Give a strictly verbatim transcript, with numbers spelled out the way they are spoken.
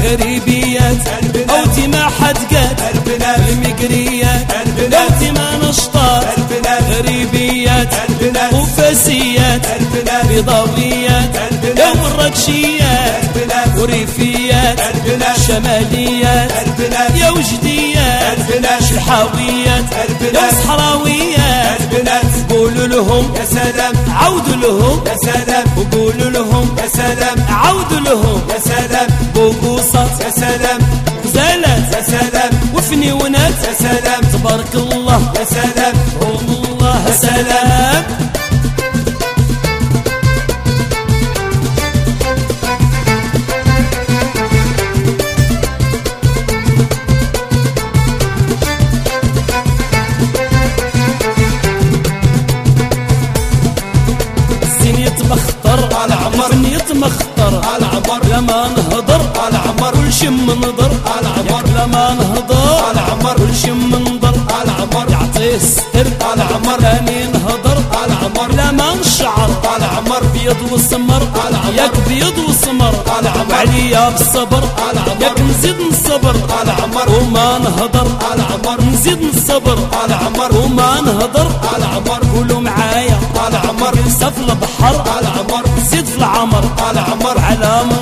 ريبيات اوتي ما حد قاد المقريات اوتي ما نشطات ريبيات وفاسيات بيضاويات يوم الركشيات وريفيات شماليات يا وجديات شحاويات يا صحراويات قولوا لهم يا سلام عودوا لهم يا سلام وقولوا لهم يا سلام عودوا لهم يا سلام بوقوصات يا سلام غزالات يا سلام وفنيونات يا سلام تبارك الله يا سلام الله يا سلام مخطر على عمر نيت مخطر على عمر لما نهضر على عمر كل شي منظر على عمر لما نهضر على عمر كل شي منظر على عمر يعطيه الستر على عمر ثاني نهضر على عمر لما نشعر على عمر بيض وسمر على عمر ياك بيض وسمر على عمر عليا بالصبر على عمر ياك نزيد نصبر على عمر وما نهضر على عمر نزيد نصبر على عمر وما نهضر على عمر قولوا معايا على عمر نسى في البحر على عمر زيد في العمر على عمر على